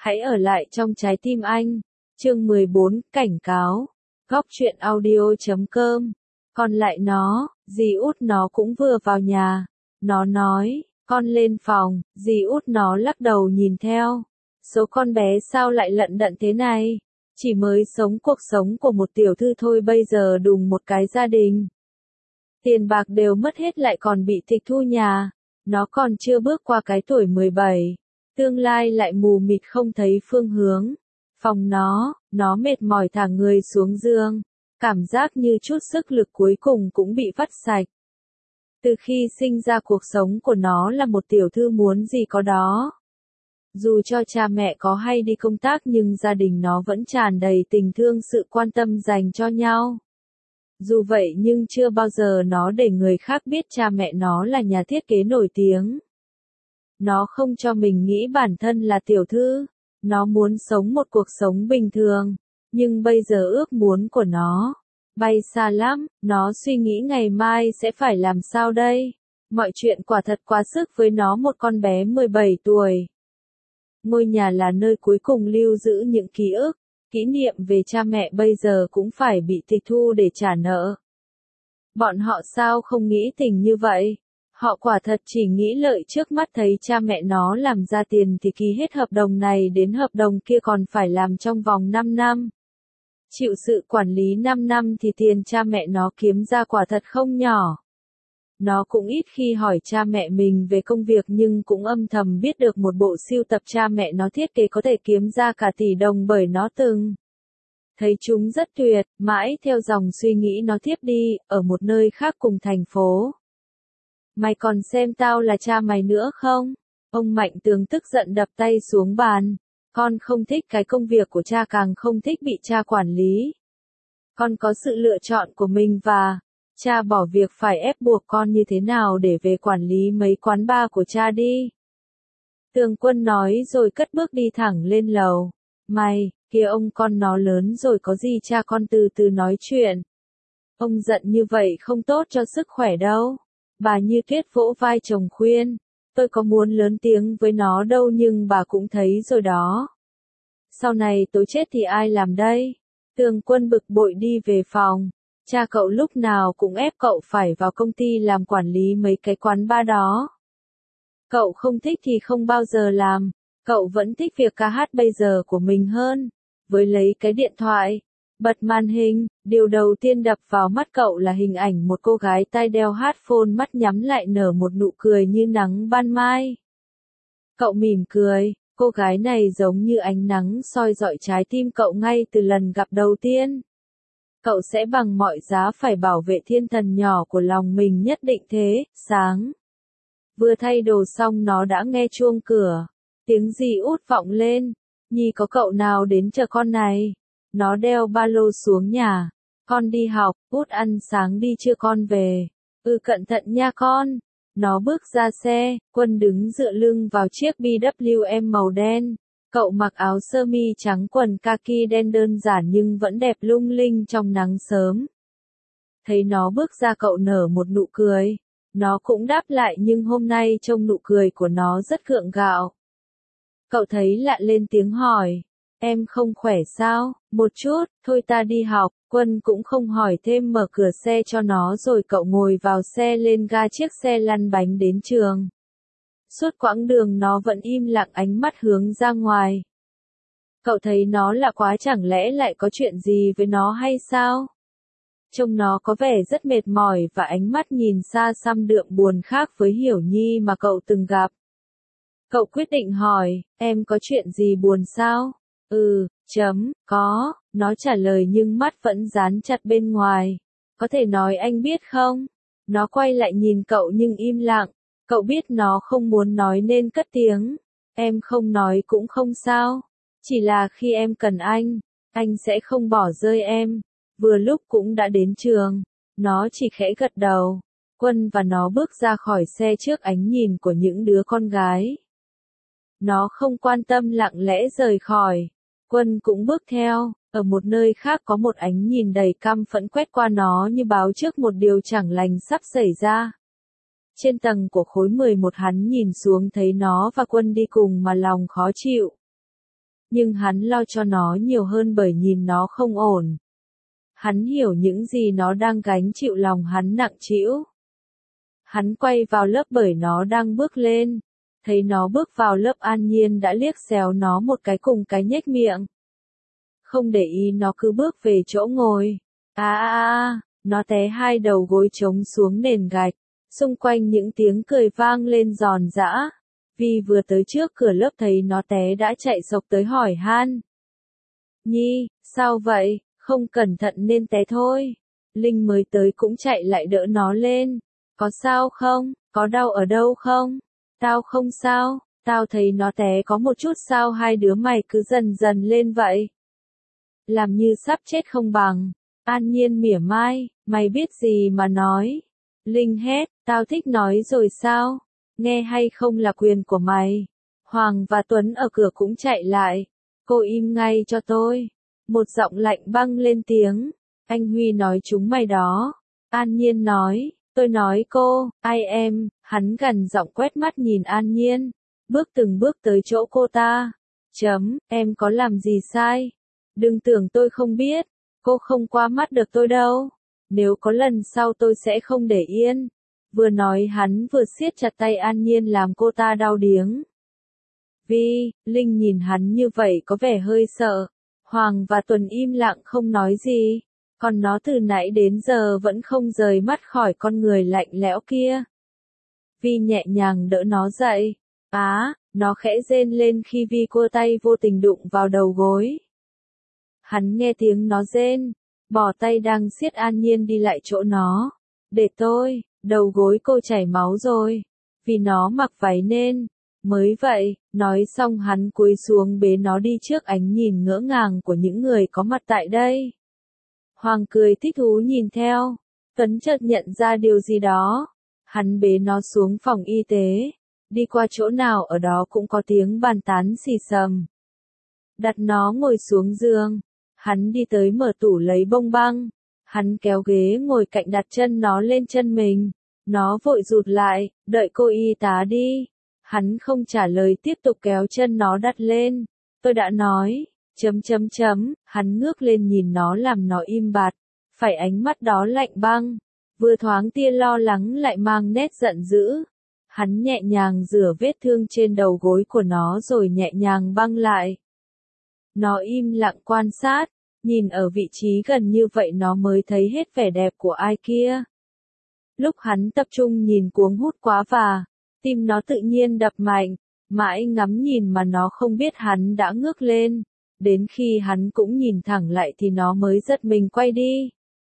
Hãy ở lại trong trái tim anh. Chương 14, cảnh cáo. Góc truyện audio.com. Còn lại nó, dì út nó cũng vừa vào nhà. Nó nói, con lên phòng, dì út nó lắc đầu nhìn theo. Số con bé sao lại lận đận thế này? Chỉ mới sống cuộc sống của một tiểu thư thôi, bây giờ đùng một cái gia đình. Tiền bạc đều mất hết lại còn bị tịch thu nhà. Nó còn chưa bước qua cái tuổi 17. Tương lai lại mù mịt không thấy phương hướng. Phòng nó mệt mỏi thả người xuống giường. Cảm giác như chút sức lực cuối cùng cũng bị vắt sạch. Từ khi sinh ra cuộc sống của nó là một tiểu thư muốn gì có đó. Dù cho cha mẹ có hay đi công tác nhưng gia đình nó vẫn tràn đầy tình thương, sự quan tâm dành cho nhau. Dù vậy nhưng chưa bao giờ nó để người khác biết cha mẹ nó là nhà thiết kế nổi tiếng. Nó không cho mình nghĩ bản thân là tiểu thư. Nó muốn sống một cuộc sống bình thường. Nhưng bây giờ ước muốn của nó bay xa lắm. Nó suy nghĩ ngày mai sẽ phải làm sao đây. Mọi chuyện quả thật quá sức với nó, một con bé 17 tuổi. Ngôi nhà là nơi cuối cùng lưu giữ những ký ức, kỷ niệm về cha mẹ bây giờ cũng phải bị tịch thu để trả nợ. Bọn họ sao không nghĩ tình như vậy? Họ quả thật chỉ nghĩ lợi trước mắt, thấy cha mẹ nó làm ra tiền thì ký hết hợp đồng này đến hợp đồng kia, còn phải làm trong vòng 5 năm. Chịu sự quản lý 5 năm thì tiền cha mẹ nó kiếm ra quả thật không nhỏ. Nó cũng ít khi hỏi cha mẹ mình về công việc nhưng cũng âm thầm biết được một bộ sưu tập cha mẹ nó thiết kế có thể kiếm ra cả tỷ đồng, bởi nó từng thấy chúng rất tuyệt. Mãi theo dòng suy nghĩ nó tiếp đi, ở một nơi khác cùng thành phố. Mày còn xem tao là cha mày nữa không? Ông Mạnh Tường tức giận đập tay xuống bàn. Con không thích cái công việc của cha, càng không thích bị cha quản lý. Con có sự lựa chọn của mình và cha bỏ việc phải ép buộc con như thế nào để về quản lý mấy quán bar của cha đi. Tường Quân nói rồi cất bước đi thẳng lên lầu. Mày, kìa ông, con nó lớn rồi, có gì cha con từ từ nói chuyện. Ông giận như vậy không tốt cho sức khỏe đâu. Bà Như Tuyết vỗ vai chồng khuyên. Tôi có muốn lớn tiếng với nó đâu nhưng bà cũng thấy rồi đó. Sau này tối chết thì ai làm đây? Tường Quân bực bội đi về phòng. Cha cậu lúc nào cũng ép cậu phải vào công ty làm quản lý mấy cái quán bar đó. Cậu không thích thì không bao giờ làm. Cậu vẫn thích việc ca hát bây giờ của mình hơn. Với lấy cái điện thoại, bật màn hình, điều đầu tiên đập vào mắt cậu là hình ảnh một cô gái tai đeo headphone, mắt nhắm lại nở một nụ cười như nắng ban mai. Cậu mỉm cười, cô gái này giống như ánh nắng soi rọi trái tim cậu ngay từ lần gặp đầu tiên. Cậu sẽ bằng mọi giá phải bảo vệ thiên thần nhỏ của lòng mình, nhất định thế. Sáng vừa thay đồ xong nó đã nghe chuông cửa. Tiếng dì út vọng lên. Nhi, có cậu nào đến chờ con này? Nó đeo ba lô xuống nhà. Con đi học, út ăn sáng đi chưa, con về. Cẩn thận nha con. Nó bước ra xe. Quân đứng dựa lưng vào chiếc BWM màu đen. Cậu mặc áo sơ mi trắng, quần kaki đen đơn giản nhưng vẫn đẹp lung linh trong nắng sớm. Thấy nó bước ra, cậu nở một nụ cười. Nó cũng đáp lại nhưng hôm nay trông nụ cười của nó rất gượng gạo. Cậu thấy lạ lên tiếng hỏi. Em không khỏe sao? Một chút, thôi ta đi học. Quân cũng không hỏi thêm, mở cửa xe cho nó rồi cậu ngồi vào xe, lên ga chiếc xe lăn bánh đến trường. Suốt quãng đường nó vẫn im lặng, ánh mắt hướng ra ngoài. Cậu thấy nó lạ quá, chẳng lẽ lại có chuyện gì với nó hay sao? Trông nó có vẻ rất mệt mỏi và ánh mắt nhìn xa xăm đượm buồn khác với Hiểu Nhi mà cậu từng gặp. Cậu quyết định hỏi, em có chuyện gì buồn sao? Có, nó trả lời nhưng mắt vẫn dán chặt bên ngoài. Có thể nói anh biết không? Nó quay lại nhìn cậu nhưng im lặng. Cậu biết nó không muốn nói nên cất tiếng. Em không nói cũng không sao. Chỉ là khi em cần anh sẽ không bỏ rơi em. Vừa lúc cũng đã đến trường. Nó chỉ khẽ gật đầu. Quân và nó bước ra khỏi xe trước ánh nhìn của những đứa con gái. Nó không quan tâm, lặng lẽ rời khỏi. Quân cũng bước theo. Ở một nơi khác có một ánh nhìn đầy căm phẫn quét qua nó như báo trước một điều chẳng lành sắp xảy ra. Trên tầng của khối 11 hắn nhìn xuống thấy nó và Quân đi cùng mà lòng khó chịu. nhưng hắn lo cho nó nhiều hơn bởi nhìn nó không ổn. Hắn hiểu những gì nó đang gánh chịu, lòng hắn nặng trĩu. Hắn quay vào lớp bởi nó đang bước lên. Thấy nó bước vào lớp, An Nhiên đã liếc xéo nó một cái cùng cái nhếch miệng. Không để ý, nó cứ bước về chỗ ngồi. Nó té hai đầu gối trống xuống nền gạch. Xung quanh những tiếng cười vang lên giòn giã. Vi vừa tới trước cửa lớp thấy nó té đã chạy xộc tới hỏi han. Nhi, sao vậy? Không cẩn thận nên té thôi. Linh mới tới cũng chạy lại đỡ nó lên. Có sao không? Có đau ở đâu không? Tao không sao, tao thấy nó té có một chút, sao hai đứa mày cứ dần dần lên vậy? Làm như sắp chết không bằng. An Nhiên mỉa mai, mày biết gì mà nói. Linh hét, tao thích nói rồi sao? Nghe hay không là quyền của mày. Hoàng và Tuấn ở cửa cũng chạy lại. Cô im ngay cho tôi. Một giọng lạnh băng lên tiếng. Anh Huy nói chúng mày đó. An Nhiên nói, tôi nói cô, ai em, hắn gần giọng quét mắt nhìn An Nhiên. Bước từng bước tới chỗ cô ta. Em có làm gì sai? Đừng tưởng tôi không biết. Cô không qua mắt được tôi đâu. Nếu có lần sau tôi sẽ không để yên. Vừa nói hắn vừa siết chặt tay An Nhiên làm cô ta đau điếng. Vi, Linh nhìn hắn như vậy có vẻ hơi sợ. Hoàng và Tuấn im lặng không nói gì. Còn nó từ nãy đến giờ vẫn không rời mắt khỏi con người lạnh lẽo kia. Vi nhẹ nhàng đỡ nó dậy. Nó khẽ rên lên khi Vi cua tay vô tình đụng vào đầu gối. Hắn nghe tiếng nó rên, bỏ tay đang siết An Nhiên đi lại chỗ nó. Để tôi, đầu gối cô chảy máu rồi. Vì nó mặc váy nên. Mới vậy, nói xong hắn cúi xuống bế nó đi trước ánh nhìn ngỡ ngàng của những người có mặt tại đây. Hoàng cười thích thú nhìn theo. Tuấn chợt nhận ra điều gì đó. Hắn bế nó xuống phòng y tế. Đi qua chỗ nào ở đó cũng có tiếng bàn tán xì xầm. Đặt nó ngồi xuống giường. Hắn đi tới mở tủ lấy bông băng. Hắn kéo ghế ngồi cạnh đặt chân nó lên chân mình. Nó vội rụt lại, đợi cô y tá đi. Hắn không trả lời, tiếp tục kéo chân nó đặt lên. Tôi đã nói. Hắn ngước lên nhìn nó làm nó im bặt. Phải ánh mắt đó lạnh băng. Vừa thoáng tia lo lắng lại mang nét giận dữ. Hắn nhẹ nhàng rửa vết thương trên đầu gối của nó rồi nhẹ nhàng băng lại. Nó im lặng quan sát. Nhìn ở vị trí gần như vậy nó mới thấy hết vẻ đẹp của ai kia. Lúc hắn tập trung nhìn cuống hút quá và tim nó tự nhiên đập mạnh. Mãi ngắm nhìn mà nó không biết hắn đã ngước lên. Đến khi hắn cũng nhìn thẳng lại thì nó mới giật mình quay đi.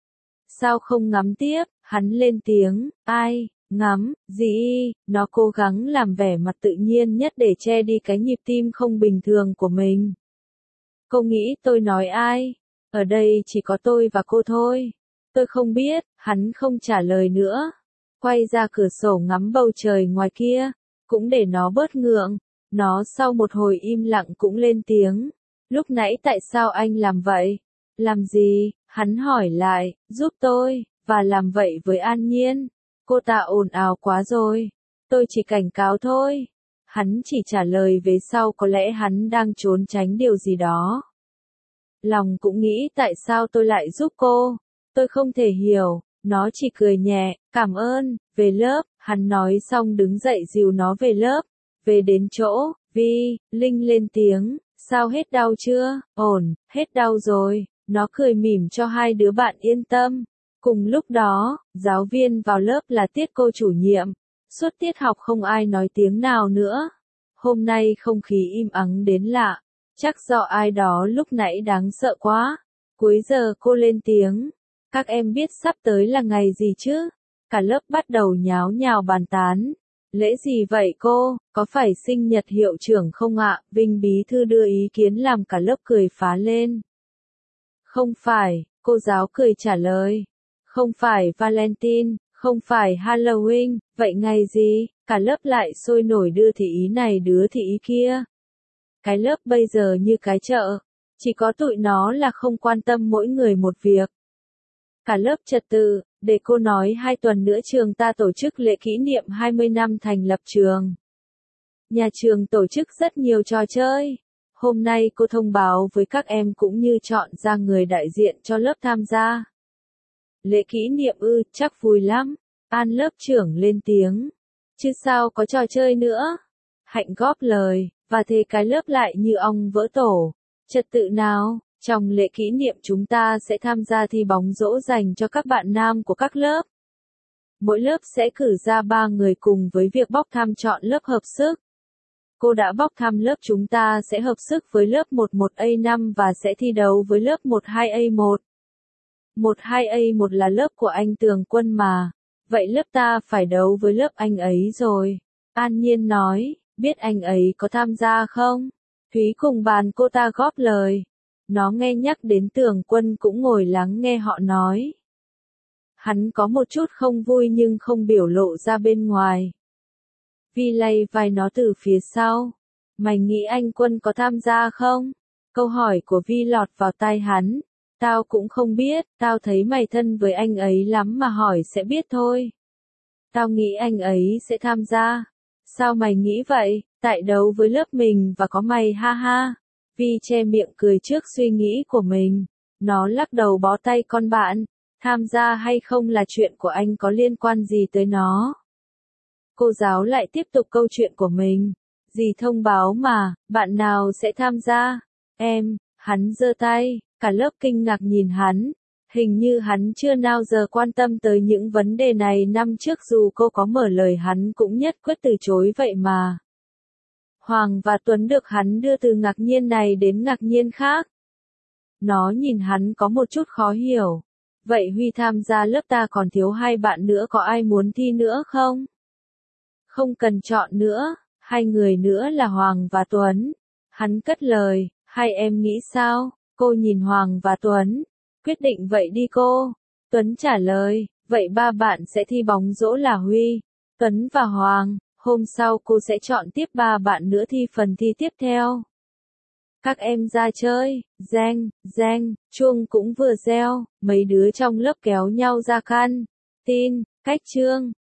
Sao không ngắm tiếp? Hắn lên tiếng. Ai? Ngắm? Gì? Nó cố gắng làm vẻ mặt tự nhiên nhất để che đi cái nhịp tim không bình thường của mình. Cô nghĩ tôi nói ai? Ở đây chỉ có tôi và cô thôi. Tôi không biết. Hắn không trả lời nữa. Quay ra cửa sổ ngắm bầu trời ngoài kia. Cũng để nó bớt ngượng. Nó sau một hồi im lặng cũng lên tiếng. Lúc nãy tại sao anh làm vậy? Làm gì? Hắn hỏi lại, giúp tôi, và làm vậy với An Nhiên. Cô ta ồn ào quá rồi. Tôi chỉ cảnh cáo thôi. Hắn chỉ trả lời về sau, có lẽ hắn đang trốn tránh điều gì đó. Lòng cũng nghĩ tại sao tôi lại giúp cô. Tôi không thể hiểu. Nó chỉ cười nhẹ, cảm ơn. Về lớp, hắn nói xong đứng dậy dìu nó về lớp. Về đến chỗ, Vi, Linh lên tiếng. Sao hết đau chưa? Ổn, hết đau rồi. Nó cười mỉm cho hai đứa bạn yên tâm. Cùng lúc đó, giáo viên vào lớp là Tiết cô chủ nhiệm. Suốt tiết học không ai nói tiếng nào nữa. Hôm nay không khí im ắng đến lạ. Chắc do ai đó lúc nãy đáng sợ quá. Cuối giờ cô lên tiếng. Các em biết sắp tới là ngày gì chứ? Cả lớp bắt đầu nháo nhào bàn tán. Lễ gì vậy cô? Có phải sinh nhật hiệu trưởng không ạ? Vinh bí thư đưa ý kiến làm cả lớp cười phá lên. Không phải, cô giáo cười trả lời. Không phải Valentine, không phải Halloween, vậy ngày gì? Cả lớp lại sôi nổi đưa thì ý này đứa thì ý kia. Cái lớp bây giờ như cái chợ. Chỉ có tụi nó là không quan tâm mỗi người một việc. Cả lớp trật tự, để cô nói 2 tuần nữa trường ta tổ chức lễ kỷ niệm 20 năm thành lập trường. Nhà trường tổ chức rất nhiều trò chơi. Hôm nay cô thông báo với các em cũng như chọn ra người đại diện cho lớp tham gia. Lễ kỷ niệm ư, chắc vui lắm. An lớp trưởng lên tiếng. Chứ sao có trò chơi nữa. Hạnh góp lời, và thế cái lớp lại như ong vỡ tổ. Trật tự nào, trong lễ kỷ niệm chúng ta sẽ tham gia thi bóng rổ dành cho các bạn nam của các lớp. Mỗi lớp sẽ cử ra 3 người cùng với việc bốc thăm chọn lớp hợp sức. Cô đã bốc thăm lớp chúng ta sẽ hợp sức với lớp 11A5 và sẽ thi đấu với lớp 12A1. 12A1 là lớp của anh Tường Quân mà. Vậy lớp ta phải đấu với lớp anh ấy rồi. An Nhiên nói, biết anh ấy có tham gia không? Thúy cùng bàn cô ta góp lời. Nó nghe nhắc đến Tường Quân cũng ngồi lắng nghe họ nói. Hắn có một chút không vui nhưng không biểu lộ ra bên ngoài. Vi lay vai nó từ phía sau. Mày nghĩ anh Quân có tham gia không? Câu hỏi của Vi lọt vào tai hắn. Tao cũng không biết, tao thấy mày thân với anh ấy lắm mà hỏi sẽ biết thôi. Tao nghĩ anh ấy sẽ tham gia. Sao mày nghĩ vậy? Tại đấu với lớp mình và có mày ha ha. Vi che miệng cười trước suy nghĩ của mình. Nó lắc đầu bó tay con bạn. Tham gia hay không là chuyện của anh có liên quan gì tới nó. Cô giáo lại tiếp tục câu chuyện của mình. Dì thông báo mà, bạn nào sẽ tham gia? Em, hắn giơ tay, cả lớp kinh ngạc nhìn hắn. Hình như hắn chưa nào giờ quan tâm tới những vấn đề này năm trước dù cô có mở lời hắn cũng nhất quyết từ chối vậy mà. Hoàng và Tuấn được hắn đưa từ ngạc nhiên này đến ngạc nhiên khác. Nó nhìn hắn có một chút khó hiểu. Vậy Huy tham gia lớp ta còn thiếu 2 bạn nữa có ai muốn thi nữa không? Không cần chọn nữa, 2 người nữa là Hoàng và Tuấn. Hắn cất lời, hai em nghĩ sao? Cô nhìn Hoàng và Tuấn. Quyết định vậy đi cô. Tuấn trả lời, vậy 3 bạn sẽ thi bóng rổ là Huy, Tuấn và Hoàng. Hôm sau cô sẽ chọn tiếp 3 bạn nữa thi phần thi tiếp theo. Các em ra chơi, reng, reng, chuông cũng vừa reo, mấy đứa trong lớp kéo nhau ra căn tin, cách chương.